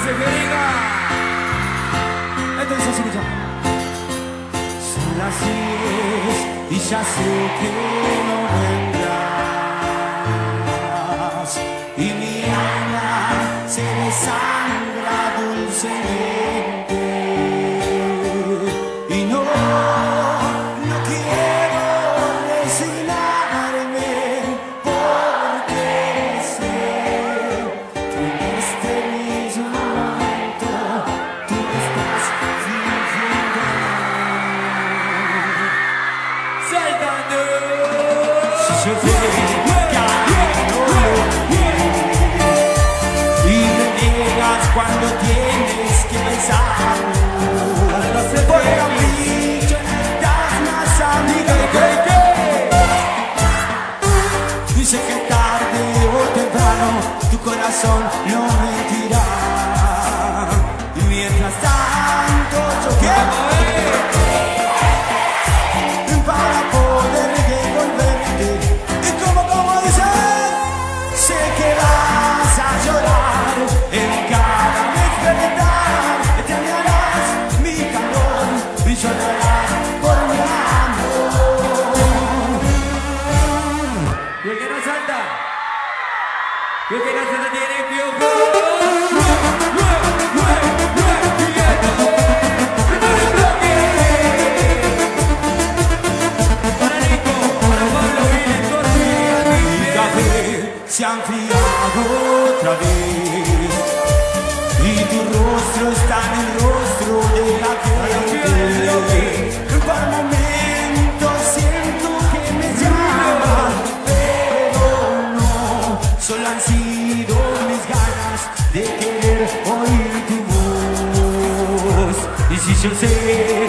dice que diga. Esto dice así, escucha. Son las 10 y ya sé que no vendrás. Y mi alma se desangra dulcemente. Y no quiero resignarme, porque sé que en este mismo momento tú estás fingiendo. Saltando. Si yo sé que alguien no lo quiere y reniegas cuando tienes que pensarlo, porque a mí yo necesitas más amiga que dice que tarde o temprano tu corazón no mentirá. Y mientras tanto yo quiero para poder devolverte. Y como dice, sé que vas a llorar en cada despertar. Extrañarás mi calor y llorarás por mi amor. Y el que no salta, y el que no salta tiene piojo. Se ha enfriado otra vez y tu rostro está en el rostro de la gente. Por momentos siento que me llamas, pero no, solo han sido mis ganas de querer oír tu voz. Y si yo sé